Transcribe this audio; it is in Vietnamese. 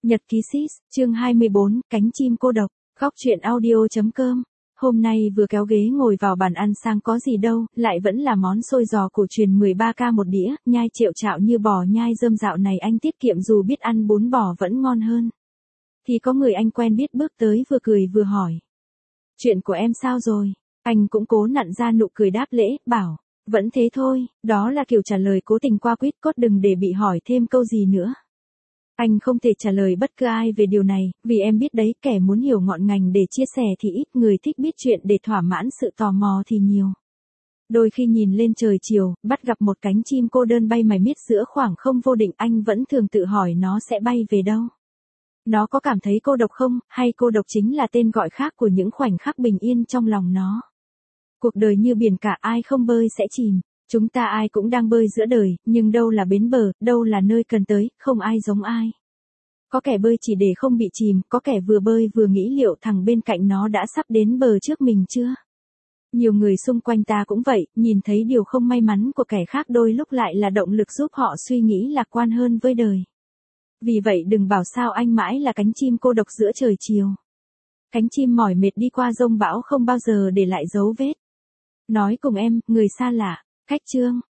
Nhật ký Sis, chương 24, cánh chim cô độc, góc truyện audio.com. Hôm nay vừa kéo ghế ngồi vào bàn ăn sang có gì đâu, lại vẫn là món xôi giò cổ truyền 13k một đĩa, nhai triệu chạo như bò nhai rơm. Dạo này anh tiết kiệm, dù biết ăn bún bò vẫn ngon hơn. Thì có người anh quen biết bước tới, vừa cười vừa hỏi: "Chuyện của em sao rồi?" Anh cũng cố nặn ra nụ cười đáp lễ, bảo: "Vẫn thế thôi." Đó là kiểu trả lời cố tình qua quýt cốt, đừng để bị hỏi thêm câu gì nữa. Anh không thể trả lời bất cứ ai về điều này, vì em biết đấy, kẻ muốn hiểu ngọn ngành để chia sẻ thì ít, người thích biết chuyện để thỏa mãn sự tò mò thì nhiều. Đôi khi nhìn lên trời chiều, bắt gặp một cánh chim cô đơn bay mải miết giữa khoảng không vô định, anh vẫn thường tự hỏi nó sẽ bay về đâu. Nó có cảm thấy cô độc không, hay cô độc chính là tên gọi khác của những khoảnh khắc bình yên trong lòng nó. Cuộc đời như biển cả, ai không bơi sẽ chìm. Chúng ta ai cũng đang bơi giữa đời, nhưng đâu là bến bờ, đâu là nơi cần tới, không ai giống ai. Có kẻ bơi chỉ để không bị chìm, có kẻ vừa bơi vừa nghĩ liệu thằng bên cạnh nó đã sắp đến bờ trước mình chưa. Nhiều người xung quanh ta cũng vậy, nhìn thấy điều không may mắn của kẻ khác đôi lúc lại là động lực giúp họ suy nghĩ lạc quan hơn với đời. Vì vậy đừng bảo sao anh mãi là cánh chim cô độc giữa trời chiều. Cánh chim mỏi mệt đi qua dông bão không bao giờ để lại dấu vết. Nói cùng em, người xa lạ. Khách chương.